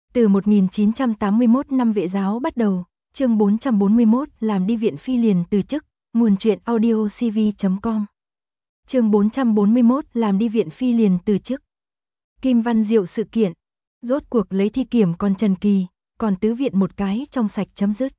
Từ 1981 năm Vệ giáo bắt đầu, chương 441 làm đi viện phi liền từ chức, nguồn truyện audio cv.com. Chương 441 làm đi viện phi liền từ chức. Kim Văn Diệu sự kiện, rốt cuộc lấy thi kiểm còn Trần Kỳ, còn tứ viện một cái trong sạch chấm dứt.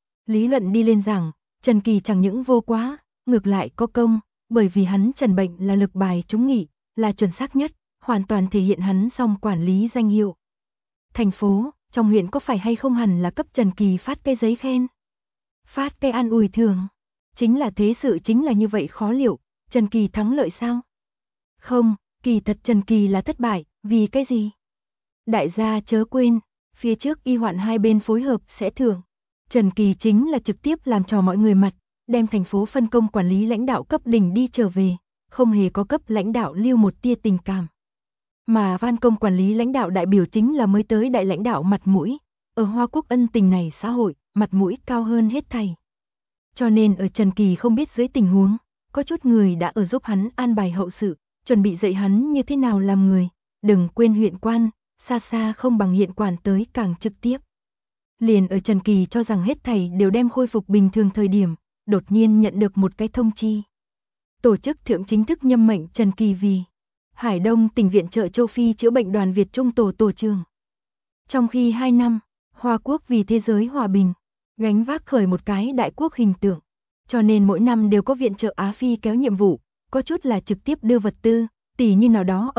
Lý luận đi lên rằng, Trần Kỳ chẳng những vô quá, ngược lại có công, bởi vì hắn trần bệnh là lực bài trúng nghị, là chuẩn xác nhất, hoàn toàn thể hiện hắn song quản lý danh hiệu. Thành phố, trong huyện có phải hay không hẳn là cấp Trần Kỳ phát cái giấy khen, phát cái an ủi thưởng. Chính là thế sự chính là như vậy khó liệu, Trần Kỳ thắng lợi sao? Không, kỳ thật Trần Kỳ là thất bại, vì cái gì? Đại gia chớ quên, phía trước y hoạn hai bên phối hợp sẽ thưởng. Trần Kỳ chính là trực tiếp làm trò mọi người mặt, đem thành phố phân công quản lý lãnh đạo cấp đỉnh đi trở về, không hề có cấp lãnh đạo lưu một tia tình cảm. Mà van công quản lý lãnh đạo đại biểu chính là mới tới đại lãnh đạo mặt mũi, ở Hoa Quốc ân tình này xã hội, mặt mũi cao hơn hết thảy. Cho nên ở Trần Kỳ không biết dưới tình huống, có chút người đã ở giúp hắn an bài hậu sự, chuẩn bị dạy hắn như thế nào làm người, đừng quên huyện quan, xa xa không bằng hiện quản tới càng trực tiếp. Liền ở Trần Kỳ cho rằng hết thảy đều đem khôi phục bình thường thời điểm, đột nhiên nhận được một cái thông chi. Tổ chức thượng chính thức nhâm mệnh Trần Kỳ vì Hải Đông tỉnh viện trợ châu Phi chữa bệnh đoàn Việt Trung tổ trưởng. Trong khi 2 năm, Hoa Quốc vì thế giới hòa bình, gánh vác khởi một cái đại quốc hình tượng, cho nên mỗi năm đều có viện trợ Á Phi kéo nhiệm vụ, có chút là trực tiếp đưa vật tư, tỉ như nào đó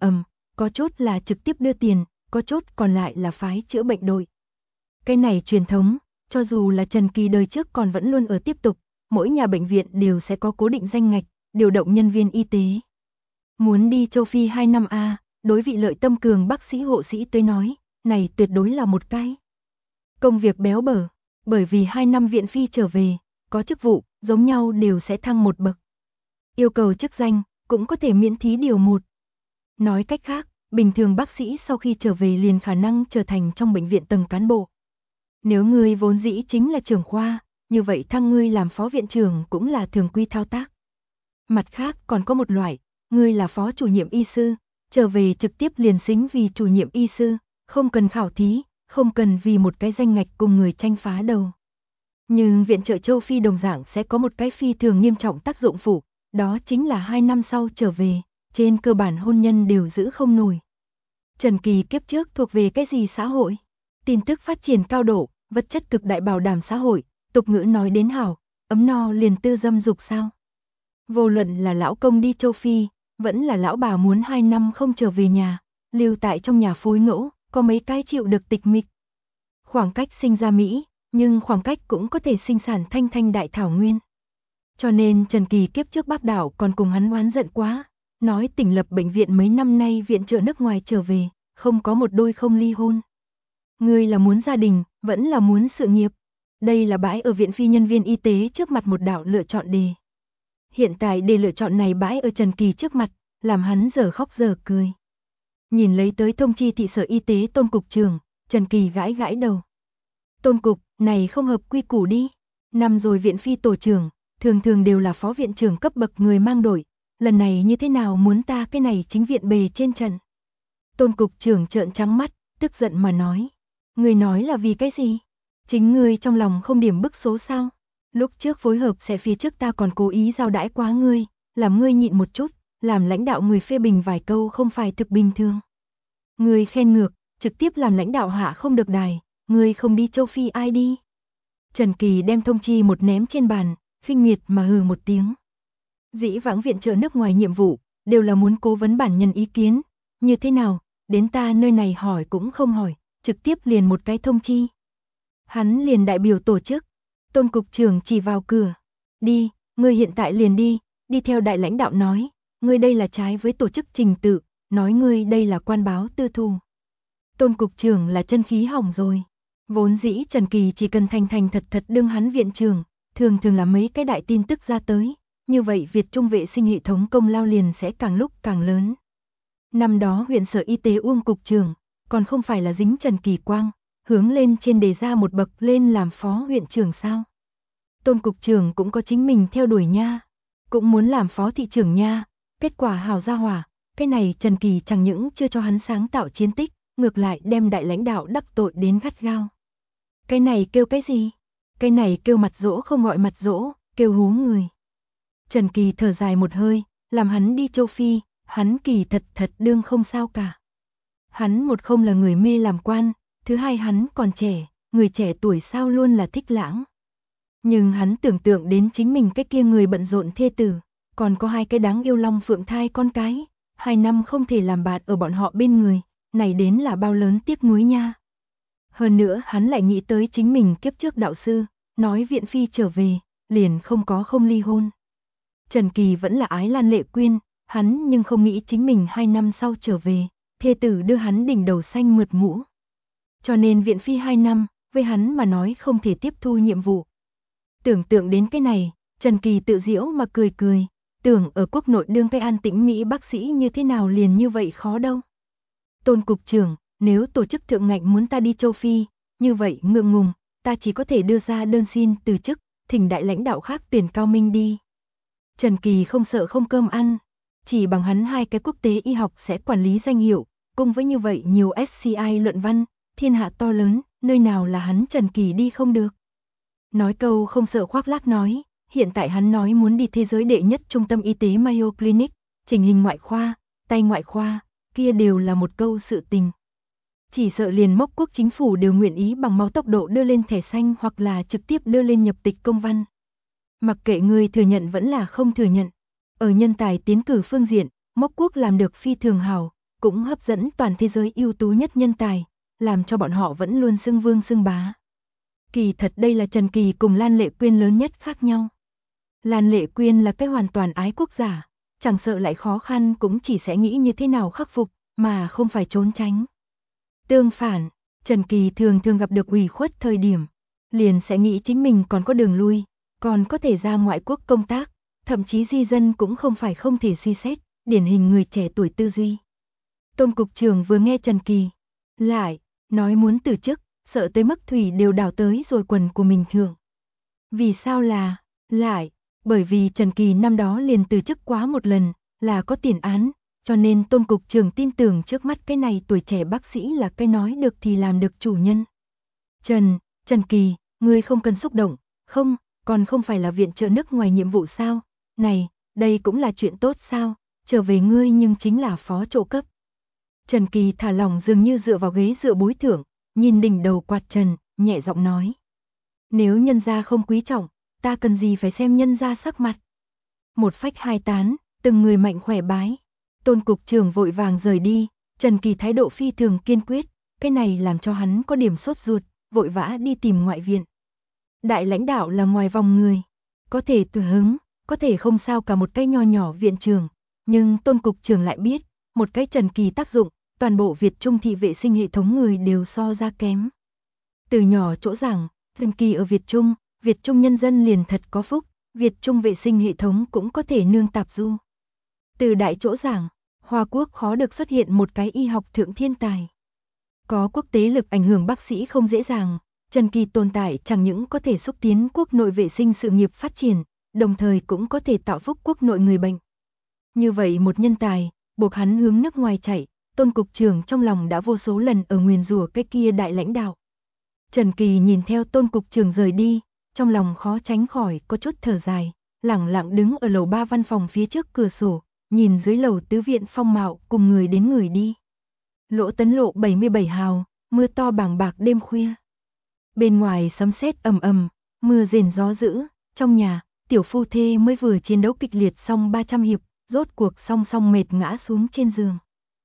có chút là trực tiếp đưa tiền, có chút còn lại là phái chữa bệnh đội. Cái này truyền thống, cho dù là Trần Kỳ đời trước còn vẫn luôn ở tiếp tục, mỗi nhà bệnh viện đều sẽ có cố định danh ngạch, điều động nhân viên y tế. Muốn đi châu Phi 2 năm đối vị lợi tâm cường bác sĩ hộ sĩ tới nói, này tuyệt đối là một cái công việc béo bở, bởi vì 2 năm viện phi trở về, có chức vụ, giống nhau đều sẽ thăng một bậc. Yêu cầu chức danh, cũng có thể miễn thí điều 1. Nói cách khác, bình thường bác sĩ sau khi trở về liền khả năng trở thành trong bệnh viện tầng cán bộ. Nếu ngươi vốn dĩ chính là trưởng khoa, như vậy thăng ngươi làm phó viện trưởng cũng là thường quy thao tác. Mặt khác còn có một loại, ngươi là phó chủ nhiệm y sư, trở về trực tiếp liền xính vì chủ nhiệm y sư, không cần khảo thí, không cần vì một cái danh ngạch cùng người tranh phá đầu. Nhưng viện trợ châu Phi đồng dạng sẽ có một cái phi thường nghiêm trọng tác dụng phụ, đó chính là 2 năm sau trở về, trên cơ bản hôn nhân đều giữ không nổi. Trần Kỳ kiếp trước thuộc về cái gì xã hội? Tin tức phát triển cao độ, vật chất cực đại bảo đảm xã hội, tục ngữ nói đến hảo, ấm no liền tư dâm dục sao? Vô luận là lão công đi châu Phi, vẫn là lão bà muốn 2 năm không trở về nhà, lưu tại trong nhà phối ngẫu, có mấy cái chịu được tịch mịch. Khoảng cách sinh ra Mỹ, nhưng khoảng cách cũng có thể sinh sản thanh thanh đại thảo nguyên. Cho nên Trần Kỳ kiếp trước bác đảo còn cùng hắn oán giận quá, nói tỉnh lập bệnh viện mấy năm nay viện trợ nước ngoài trở về, không có một đôi không ly hôn. Ngươi là muốn gia đình, vẫn là muốn sự nghiệp. Đây là bãi ở viện phi nhân viên y tế trước mặt một đạo lựa chọn đề. Hiện tại đề lựa chọn này bãi ở Trần Kỳ trước mặt, làm hắn giờ khóc giờ cười. Nhìn lấy tới thông chi thị sở y tế Tôn cục trưởng, Trần Kỳ gãi gãi đầu. Tôn cục, này không hợp quy củ đi. Năm rồi viện phi tổ trưởng, thường thường đều là phó viện trưởng cấp bậc người mang đội, lần này như thế nào muốn ta cái này chính viện bề trên trận. Tôn cục trưởng trợn trắng mắt, tức giận mà nói. Ngươi nói là vì cái gì? Chính ngươi trong lòng không điểm bức số sao? Lúc trước phối hợp sẽ phía trước ta còn cố ý giao đãi quá ngươi, làm ngươi nhịn một chút, làm lãnh đạo người phê bình vài câu không phải thực bình thường. Ngươi khen ngược, trực tiếp làm lãnh đạo hạ không được đài, ngươi không đi châu Phi ai đi? Trần Kỳ đem thông chi một ném trên bàn, khinh miệt mà hừ một tiếng. Dĩ vãng viện trợ nước ngoài nhiệm vụ, đều là muốn cố vấn bản nhân ý kiến, như thế nào, đến ta nơi này hỏi cũng không hỏi, trực tiếp liền một cái thông chi. Hắn liền đại biểu tổ chức, Tôn cục trưởng chỉ vào cửa. Đi, ngươi hiện tại liền đi theo đại lãnh đạo nói, ngươi đây là trái với tổ chức trình tự, nói ngươi đây là quan báo tư thù. Tôn cục trưởng là chân khí hỏng rồi. Vốn dĩ Trần Kỳ chỉ cần thành thật đương hắn viện trưởng, thường là mấy cái đại tin tức ra tới, như vậy Việt Trung vệ sinh hệ thống công lao liền sẽ càng lúc càng lớn. Năm đó huyện sở y tế Uông cục trưởng, còn không phải là dính Trần Kỳ quang, hướng lên trên đề ra một bậc lên làm phó huyện trưởng sao? Tôn cục trưởng cũng có chính mình theo đuổi nha, cũng muốn làm phó thị trưởng nha, kết quả hào ra hỏa, cái này Trần Kỳ chẳng những chưa cho hắn sáng tạo chiến tích, ngược lại đem đại lãnh đạo đắc tội đến gắt gao. Cái này kêu cái gì? Cái này kêu mặt dỗ không gọi mặt dỗ, kêu hú người. Trần Kỳ thở dài một hơi, làm hắn đi châu Phi, hắn kỳ thật đương không sao cả. Hắn một không là người mê làm quan, thứ hai hắn còn trẻ, người trẻ tuổi sao luôn là thích lãng. Nhưng hắn tưởng tượng đến chính mình cái kia người bận rộn thê tử, còn có hai cái đáng yêu long phượng thai con cái, 2 năm không thể làm bạn ở bọn họ bên người, này đến là bao lớn tiếc nuối nha. Hơn nữa hắn lại nghĩ tới chính mình kiếp trước đạo sư, nói viện phi trở về, liền không ly hôn. Trần Kỳ vẫn là ái Lan Lệ Quyên, hắn nhưng không nghĩ chính mình 2 năm sau trở về, thê tử đưa hắn đỉnh đầu xanh mượt mũ. Cho nên viện phi 2 năm, với hắn mà nói không thể tiếp thu nhiệm vụ. Tưởng tượng đến cái này, Trần Kỳ tự giễu mà cười, tưởng ở quốc nội đương cái an tĩnh Mỹ bác sĩ như thế nào liền như vậy khó đâu. Tôn cục trưởng, nếu tổ chức thượng ngạnh muốn ta đi châu Phi, như vậy ngượng ngùng, ta chỉ có thể đưa ra đơn xin từ chức, thỉnh đại lãnh đạo khác tuyển Cao Minh đi. Trần Kỳ không sợ không cơm ăn, chỉ bằng hắn 2 cái quốc tế y học sẽ quản lý danh hiệu, cùng với như vậy nhiều SCI luận văn, thiên hạ to lớn, nơi nào là hắn Trần Kỳ đi không được. Nói câu không sợ khoác lác nói, hiện tại hắn nói muốn đi thế giới đệ nhất trung tâm y tế Mayo Clinic, chỉnh hình ngoại khoa, tay ngoại khoa, kia đều là một câu sự tình. Chỉ sợ liền mốc quốc chính phủ đều nguyện ý bằng máu tốc độ đưa lên thẻ xanh hoặc là trực tiếp đưa lên nhập tịch công văn. Mặc kệ người thừa nhận vẫn là không thừa nhận. Ở nhân tài tiến cử phương diện, mốc quốc làm được phi thường hào, cũng hấp dẫn toàn thế giới ưu tú nhất nhân tài, làm cho bọn họ vẫn luôn xưng vương xưng bá. Kỳ thật đây là Trần Kỳ cùng Lan Lệ Quyên lớn nhất khác nhau. Lan Lệ Quyên là cái hoàn toàn ái quốc giả, chẳng sợ lại khó khăn cũng chỉ sẽ nghĩ như thế nào khắc phục, mà không phải trốn tránh. Tương phản, Trần Kỳ thường gặp được ủy khuất thời điểm, liền sẽ nghĩ chính mình còn có đường lui, còn có thể ra ngoại quốc công tác, thậm chí di dân cũng không phải không thể suy xét, điển hình người trẻ tuổi tư duy. Tôn cục trưởng vừa nghe Trần Kỳ, lại nói muốn từ chức, sợ tới mức thủy đều đảo tới rồi quần của mình thượng. Vì sao là, lại, bởi vì Trần Kỳ năm đó liền từ chức quá một lần, là có tiền án, cho nên Tôn cục trưởng tin tưởng trước mắt cái này tuổi trẻ bác sĩ là cái nói được thì làm được chủ nhân. Trần Kỳ, ngươi không cần xúc động, không, còn không phải là viện trợ nước ngoài nhiệm vụ sao? Này, đây cũng là chuyện tốt sao? Trở về ngươi nhưng chính là phó chỗ cấp. Trần Kỳ thả lỏng dường như dựa vào ghế dựa bối thưởng, nhìn đỉnh đầu quạt trần, nhẹ giọng nói. Nếu nhân gia không quý trọng, ta cần gì phải xem nhân gia sắc mặt. Một phách hai tán, từng người mạnh khỏe bái. Tôn cục trưởng vội vàng rời đi, Trần Kỳ thái độ phi thường kiên quyết, cái này làm cho hắn có điểm sốt ruột, vội vã đi tìm ngoại viện. Đại lãnh đạo là ngoài vòng người, có thể tùy hứng, có thể không sao cả một cái nho nhỏ viện trưởng, nhưng Tôn cục trưởng lại biết, một cái Trần Kỳ tác dụng, toàn bộ Việt Trung thị vệ sinh hệ thống người đều so ra kém. Từ nhỏ chỗ giảng, Trần Kỳ ở Việt Trung nhân dân liền thật có phúc, Việt Trung vệ sinh hệ thống cũng có thể nương tạp du. Từ đại chỗ giảng, Hoa Quốc khó được xuất hiện một cái y học thượng thiên tài. Có quốc tế lực ảnh hưởng bác sĩ không dễ dàng, Trần Kỳ tồn tại chẳng những có thể xúc tiến quốc nội vệ sinh sự nghiệp phát triển, đồng thời cũng có thể tạo phúc quốc nội người bệnh. Như vậy một nhân tài, buộc hắn hướng nước ngoài chạy, Tôn cục trưởng trong lòng đã vô số lần ở nguyền rủa cái kia đại lãnh đạo. Trần Kỳ nhìn theo Tôn cục trưởng rời đi, trong lòng khó tránh khỏi có chút thở dài, lẳng lặng đứng ở lầu 3 văn phòng phía trước cửa sổ, nhìn dưới lầu tứ viện phong mạo cùng người đến người đi. Lỗ Tấn Lộ 77 hào, mưa to bàng bạc đêm khuya. Bên ngoài sấm sét ầm ầm, mưa rền gió dữ, trong nhà, tiểu phu thê mới vừa chiến đấu kịch liệt xong 300 hiệp, rốt cuộc song song mệt ngã xuống trên giường.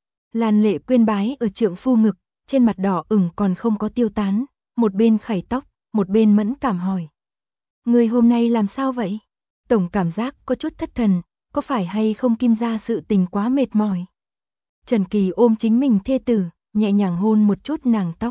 Lan Lệ Quyên bái ở trượng phu ngực, trên mặt đỏ ửng còn không có tiêu tán, một bên khẩy tóc, một bên mẫn cảm hỏi. Người hôm nay làm sao vậy? Tổng cảm giác có chút thất thần, có phải hay không Kim gia sự tình quá mệt mỏi? Trần Kỳ ôm chính mình thê tử, nhẹ nhàng hôn một chút nàng tóc.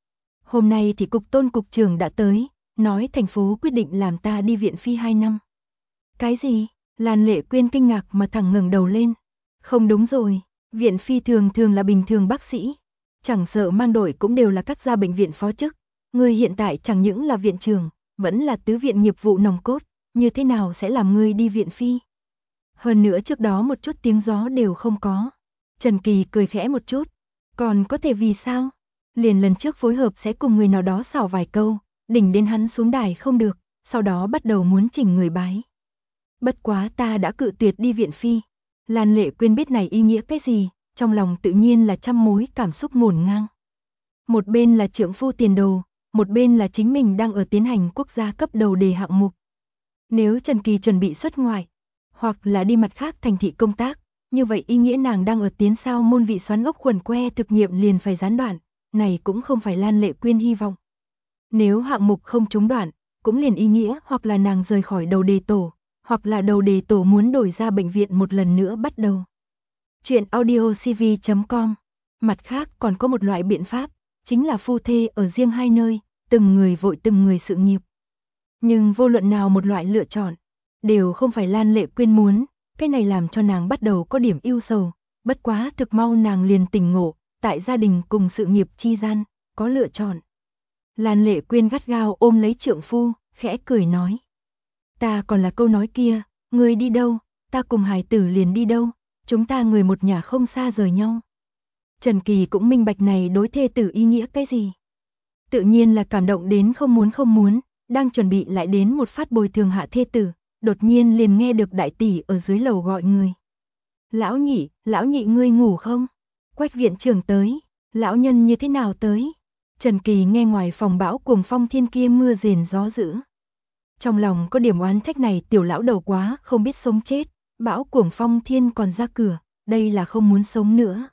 Hôm nay thì cục Tôn cục trưởng đã tới, nói thành phố quyết định làm ta đi viện phi 2 năm. Cái gì? Lan Lệ Quyên kinh ngạc mà thẳng ngẩng đầu lên. Không đúng rồi, viện phi thường là bình thường bác sĩ. Chẳng sợ mang đội cũng đều là các gia bệnh viện phó chức. Ngươi hiện tại chẳng những là viện trưởng, vẫn là tứ viện nghiệp vụ nòng cốt, như thế nào sẽ làm ngươi đi viện phi? Hơn nữa trước đó một chút tiếng gió đều không có. Trần Kỳ cười khẽ một chút. Còn có thể vì sao? Liền lần trước phối hợp sẽ cùng người nào đó xảo vài câu, đỉnh đến hắn xuống đài không được, sau đó bắt đầu muốn chỉnh người bái. Bất quá ta đã cự tuyệt đi viện phi. Lan Lệ Quyên biết này ý nghĩa cái gì, trong lòng tự nhiên là trăm mối cảm xúc ngổn ngang. Một bên là trượng phu tiền đồ, một bên là chính mình đang ở tiến hành quốc gia cấp đầu đề hạng mục. Nếu Trần Kỳ chuẩn bị xuất ngoại, hoặc là đi mặt khác thành thị công tác, như vậy ý nghĩa nàng đang ở tiến sao môn vị xoắn ốc khuẩn que thực nghiệm liền phải gián đoạn, này cũng không phải Lan Lệ Quyên hy vọng. Nếu hạng mục không trúng đoạn, cũng liền ý nghĩa hoặc là nàng rời khỏi đầu đề tổ, hoặc là đầu đề tổ muốn đổi ra bệnh viện một lần nữa bắt đầu. Chuyện audiocv.com. Mặt khác còn có một loại biện pháp, chính là phu thê ở riêng hai nơi, từng người vội từng người sự nghiệp. Nhưng vô luận nào một loại lựa chọn, đều không phải Lan Lệ Quyên muốn, cái này làm cho nàng bắt đầu có điểm ưu sầu, bất quá thực mau nàng liền tỉnh ngộ, tại gia đình cùng sự nghiệp chi gian, có lựa chọn. Lan Lệ Quyên gắt gao ôm lấy trượng phu, khẽ cười nói. Ta còn là câu nói kia, ngươi đi đâu, ta cùng hài tử liền đi đâu, chúng ta người một nhà không xa rời nhau. Trần Kỳ cũng minh bạch này đối thê tử ý nghĩa cái gì. Tự nhiên là cảm động đến không muốn, đang chuẩn bị lại đến một phát bồi thường hạ thê tử, đột nhiên liền nghe được đại tỷ ở dưới lầu gọi người. Lão nhị ngươi ngủ không? Quách viện trưởng tới, lão nhân như thế nào tới? Trần Kỳ nghe ngoài phòng bão cuồng phong thiên kia mưa rền gió dữ. Trong lòng có điểm oán trách này tiểu lão đầu quá không biết sống chết, bão cuồng phong thiên còn ra cửa, đây là không muốn sống nữa.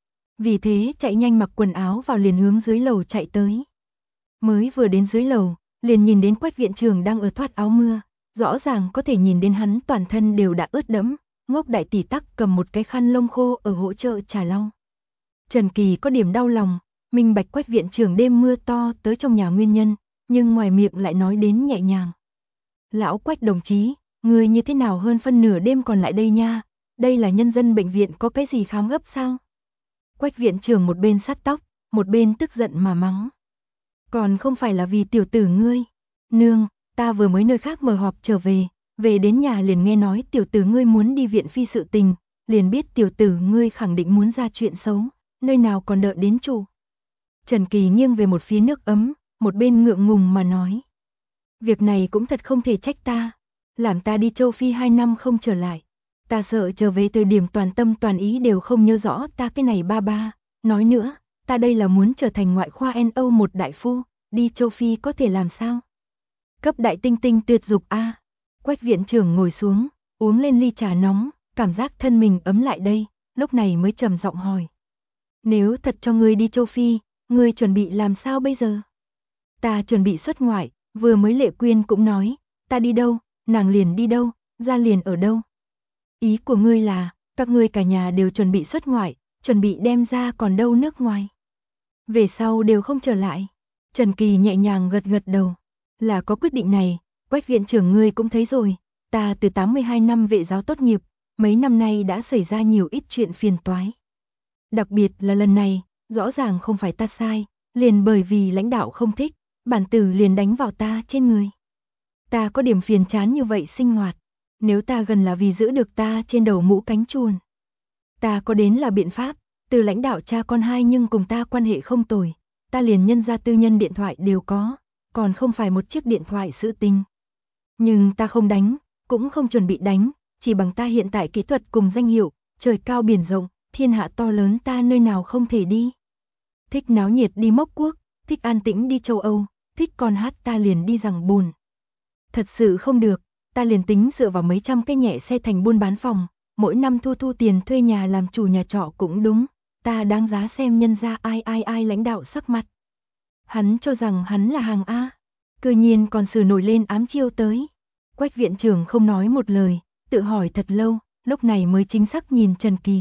Vì thế chạy nhanh mặc quần áo vào liền hướng dưới lầu chạy tới. Mới vừa đến dưới lầu, liền nhìn đến Quách viện trưởng đang ở thoát áo mưa, rõ ràng có thể nhìn đến hắn toàn thân đều đã ướt đẫm, Ngốc đại tỷ tắc cầm một cái khăn lông khô ở hỗ trợ trà lau. Trần Kỳ có điểm đau lòng, minh bạch Quách viện trưởng đêm mưa to tới trong nhà nguyên nhân, nhưng ngoài miệng lại nói đến nhẹ nhàng. Lão Quách đồng chí, người như thế nào hơn phân nửa đêm còn lại đây nha, đây là nhân dân bệnh viện có cái gì khám gấp sao? Quách viện trưởng một bên sát tóc, một bên tức giận mà mắng. Còn không phải là vì tiểu tử ngươi. Nương, ta vừa mới nơi khác mở họp trở về đến nhà liền nghe nói tiểu tử ngươi muốn đi viện phi sự tình, liền biết tiểu tử ngươi khẳng định muốn ra chuyện xấu, nơi nào còn đợi đến chủ. Trần Kỳ nghiêng về một phía nước ấm, một bên ngượng ngùng mà nói. Việc này cũng thật không thể trách ta, làm ta đi châu Phi 2 năm không trở lại. Ta sợ trở về thời điểm toàn tâm toàn ý đều không nhớ rõ ta cái này ba. Nói nữa, ta đây là muốn trở thành ngoại khoa NO một đại phu, đi châu Phi có thể làm sao? Cấp đại tinh tinh tuyệt dục a. Quách viện trưởng ngồi xuống, uống lên ly trà nóng, cảm giác thân mình ấm lại đây, lúc này mới trầm giọng hỏi. Nếu thật cho ngươi đi châu Phi, ngươi chuẩn bị làm sao bây giờ? Ta chuẩn bị xuất ngoại, vừa mới Lệ Quyên cũng nói, ta đi đâu, nàng liền đi đâu, ra liền ở đâu. Ý của ngươi là, các ngươi cả nhà đều chuẩn bị xuất ngoại, chuẩn bị đem ra còn đâu nước ngoài. Về sau đều không trở lại. Trần Kỳ nhẹ nhàng gật gật đầu. Là có quyết định này, Quách viện trưởng ngươi cũng thấy rồi, ta từ 82 năm vệ giáo tốt nghiệp, mấy năm nay đã xảy ra nhiều ít chuyện phiền toái. Đặc biệt là lần này, rõ ràng không phải ta sai, liền bởi vì lãnh đạo không thích, bản tử liền đánh vào ta trên người. Ta có điểm phiền chán như vậy sinh hoạt, nếu ta gần là vì giữ được ta trên đầu mũ cánh chuồn. Ta có đến là biện pháp, từ lãnh đạo cha con hai nhưng cùng ta quan hệ không tồi, ta liền nhân ra tư nhân điện thoại đều có, còn không phải một chiếc điện thoại sự tình. Nhưng ta không đánh, cũng không chuẩn bị đánh, chỉ bằng ta hiện tại kỹ thuật cùng danh hiệu, trời cao biển rộng, thiên hạ to lớn ta nơi nào không thể đi. Thích náo nhiệt đi mốc quốc, thích an tĩnh đi châu Âu, thích con hát ta liền đi rằng buồn. Thật sự không được, ta liền tính dựa vào mấy trăm cái nhẹ xe thành buôn bán phòng, mỗi năm thu tiền thuê nhà làm chủ nhà trọ cũng đúng, ta đáng giá xem nhân ra ai lãnh đạo sắc mặt. Hắn cho rằng hắn là hàng A, cư nhiên còn xử nổi lên ám chiêu tới. Quách viện trưởng không nói một lời, tự hỏi thật lâu, lúc này mới chính xác nhìn Trần Kỳ.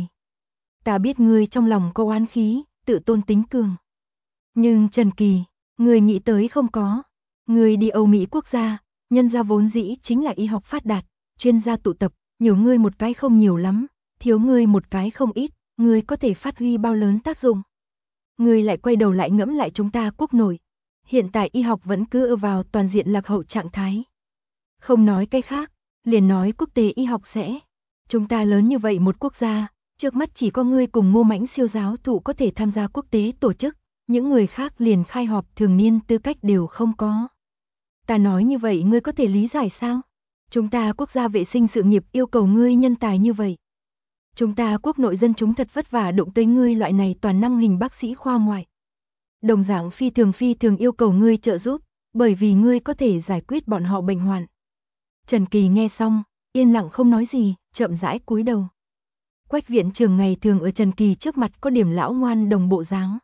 Ta biết ngươi trong lòng có oán khí, tự tôn tính cường. Nhưng Trần Kỳ, ngươi nghĩ tới không có. Ngươi đi Âu Mỹ quốc gia, nhân gia vốn dĩ chính là y học phát đạt, chuyên gia tụ tập, nhiều ngươi một cái không nhiều lắm, thiếu ngươi một cái không ít, ngươi có thể phát huy bao lớn tác dụng. Ngươi lại quay đầu lại ngẫm lại chúng ta quốc nội. Hiện tại y học vẫn cứ ở vào toàn diện lạc hậu trạng thái. Không nói cái khác, liền nói quốc tế y học sẽ. Chúng ta lớn như vậy một quốc gia, Trước mắt chỉ có ngươi cùng Ngô Mãnh siêu giáo thụ có thể tham gia quốc tế tổ chức, những người khác liền khai họp thường niên tư cách đều không có. Ta nói như vậy ngươi có thể lý giải sao? Chúng ta quốc gia vệ sinh sự nghiệp yêu cầu ngươi nhân tài như vậy. Chúng ta quốc nội dân chúng thật vất vả đụng tới ngươi loại này toàn năng hình bác sĩ khoa ngoại. Đồng dạng phi thường yêu cầu ngươi trợ giúp, bởi vì ngươi có thể giải quyết bọn họ bệnh hoạn. Trần Kỳ nghe xong, yên lặng không nói gì, chậm rãi cúi đầu. Quách viện trưởng ngày thường ở Trần Kỳ trước mặt có điểm lão ngoan đồng bộ dáng.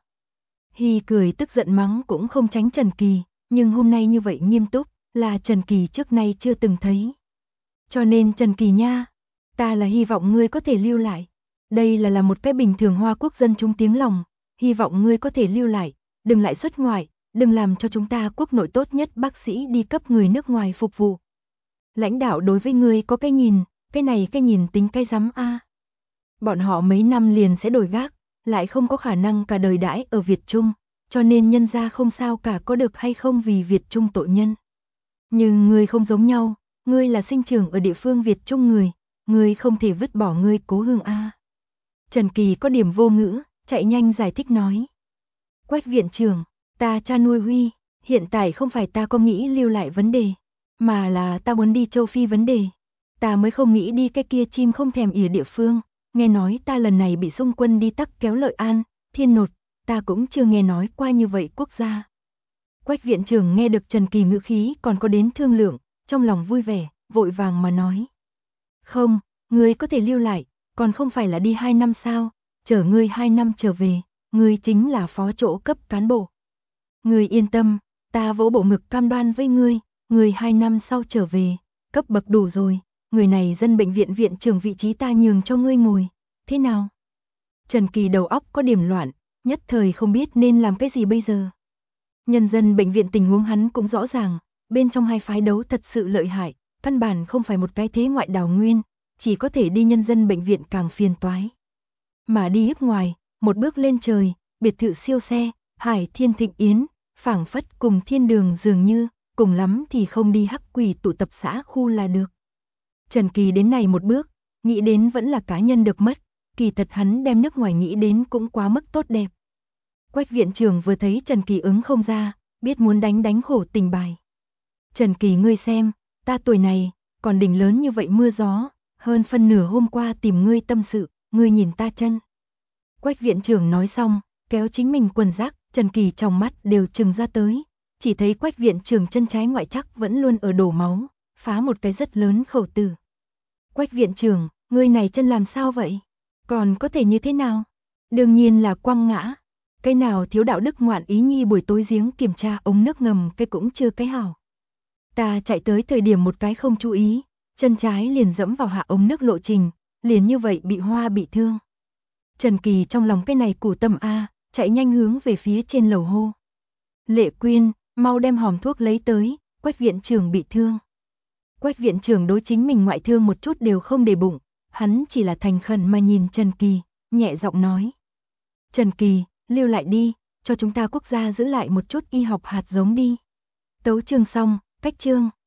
Hy cười tức giận mắng cũng không tránh Trần Kỳ, nhưng hôm nay như vậy nghiêm túc, là Trần Kỳ trước nay chưa từng thấy. Cho nên Trần Kỳ nha, ta là hy vọng ngươi có thể lưu lại. Đây là một cái bình thường Hoa Quốc dân chúng tiếng lòng, hy vọng ngươi có thể lưu lại, đừng lại xuất ngoại, đừng làm cho chúng ta quốc nội tốt nhất bác sĩ đi cấp người nước ngoài phục vụ. Lãnh đạo đối với ngươi có cái nhìn, cái này cái nhìn tính cái rắm a. Bọn họ mấy năm liền sẽ đổi gác, lại không có khả năng cả đời đãi ở Việt Trung, cho nên nhân ra không sao cả có được hay không vì Việt Trung tội nhân. Nhưng ngươi không giống nhau, ngươi là sinh trưởng ở địa phương Việt Trung ngươi không thể vứt bỏ ngươi cố hương a. Trần Kỳ có điểm vô ngữ, chạy nhanh giải thích nói. Quách viện trưởng, ta cha nuôi Huy, hiện tại không phải ta có nghĩ lưu lại vấn đề, mà là ta muốn đi châu Phi vấn đề. Ta mới không nghĩ đi cái kia chim không thèm ỉa địa phương, nghe nói ta lần này bị xung quân đi tắc kéo Lợi An, Thiên Nột, ta cũng chưa nghe nói qua như vậy quốc gia. Quách viện trưởng nghe được Trần Kỳ ngữ khí còn có đến thương lượng, trong lòng vui vẻ, vội vàng mà nói. Không, ngươi có thể lưu lại, còn không phải là đi 2 năm sao, chờ ngươi 2 năm trở về, ngươi chính là phó chỗ cấp cán bộ. Ngươi yên tâm, ta vỗ bộ ngực cam đoan với ngươi 2 năm sau trở về, cấp bậc đủ rồi, người này dân bệnh viện viện trưởng vị trí ta nhường cho ngươi ngồi, thế nào? Trần Kỳ đầu óc có điểm loạn, nhất thời không biết nên làm cái gì bây giờ. Nhân dân bệnh viện tình huống hắn cũng rõ ràng, bên trong hai phái đấu thật sự lợi hại, căn bản không phải một cái thế ngoại đào nguyên, chỉ có thể đi nhân dân bệnh viện càng phiền toái. Mà đi nước ngoài, một bước lên trời, biệt thự siêu xe, Hải Thiên Thịnh Yến, phảng phất cùng thiên đường dường như, cùng lắm thì không đi hắc quỷ tụ tập xã khu là được. Trần Kỳ đến này một bước, nghĩ đến vẫn là cá nhân được mất, kỳ thật hắn đem nước ngoài nghĩ đến cũng quá mức tốt đẹp. Quách viện trưởng vừa thấy Trần Kỳ ứng không ra, biết muốn đánh khổ tình bài. Trần Kỳ ngươi xem, ta tuổi này, còn đỉnh lớn như vậy mưa gió, hơn phân nửa hôm qua tìm ngươi tâm sự, ngươi nhìn ta chân. Quách viện trưởng nói xong, kéo chính mình quần rác, Trần Kỳ trong mắt đều trừng ra tới, chỉ thấy Quách viện trưởng chân trái ngoại chắc vẫn luôn ở đổ máu, phá một cái rất lớn khẩu tử. Quách viện trưởng, ngươi này chân làm sao vậy? Còn có thể như thế nào? Đương nhiên là quăng ngã. Cái nào thiếu đạo đức ngoạn ý nhi buổi tối giếng kiểm tra ống nước ngầm cái cũng chưa cái hảo. Ta chạy tới thời điểm một cái không chú ý, chân trái liền dẫm vào hạ ống nước lộ trình, liền như vậy bị hoa bị thương. Trần Kỳ trong lòng cái này củ tâm a, chạy nhanh hướng về phía trên lầu hô. Lệ Quyên, mau đem hòm thuốc lấy tới, Quách viện trưởng bị thương. Quách viện trưởng đối chính mình ngoại thương một chút đều không để bụng, hắn chỉ là thành khẩn mà nhìn Trần Kỳ, nhẹ giọng nói. Trần Kỳ, lưu lại đi, cho chúng ta quốc gia giữ lại một chút y học hạt giống đi. Tấu chương xong, cách chương.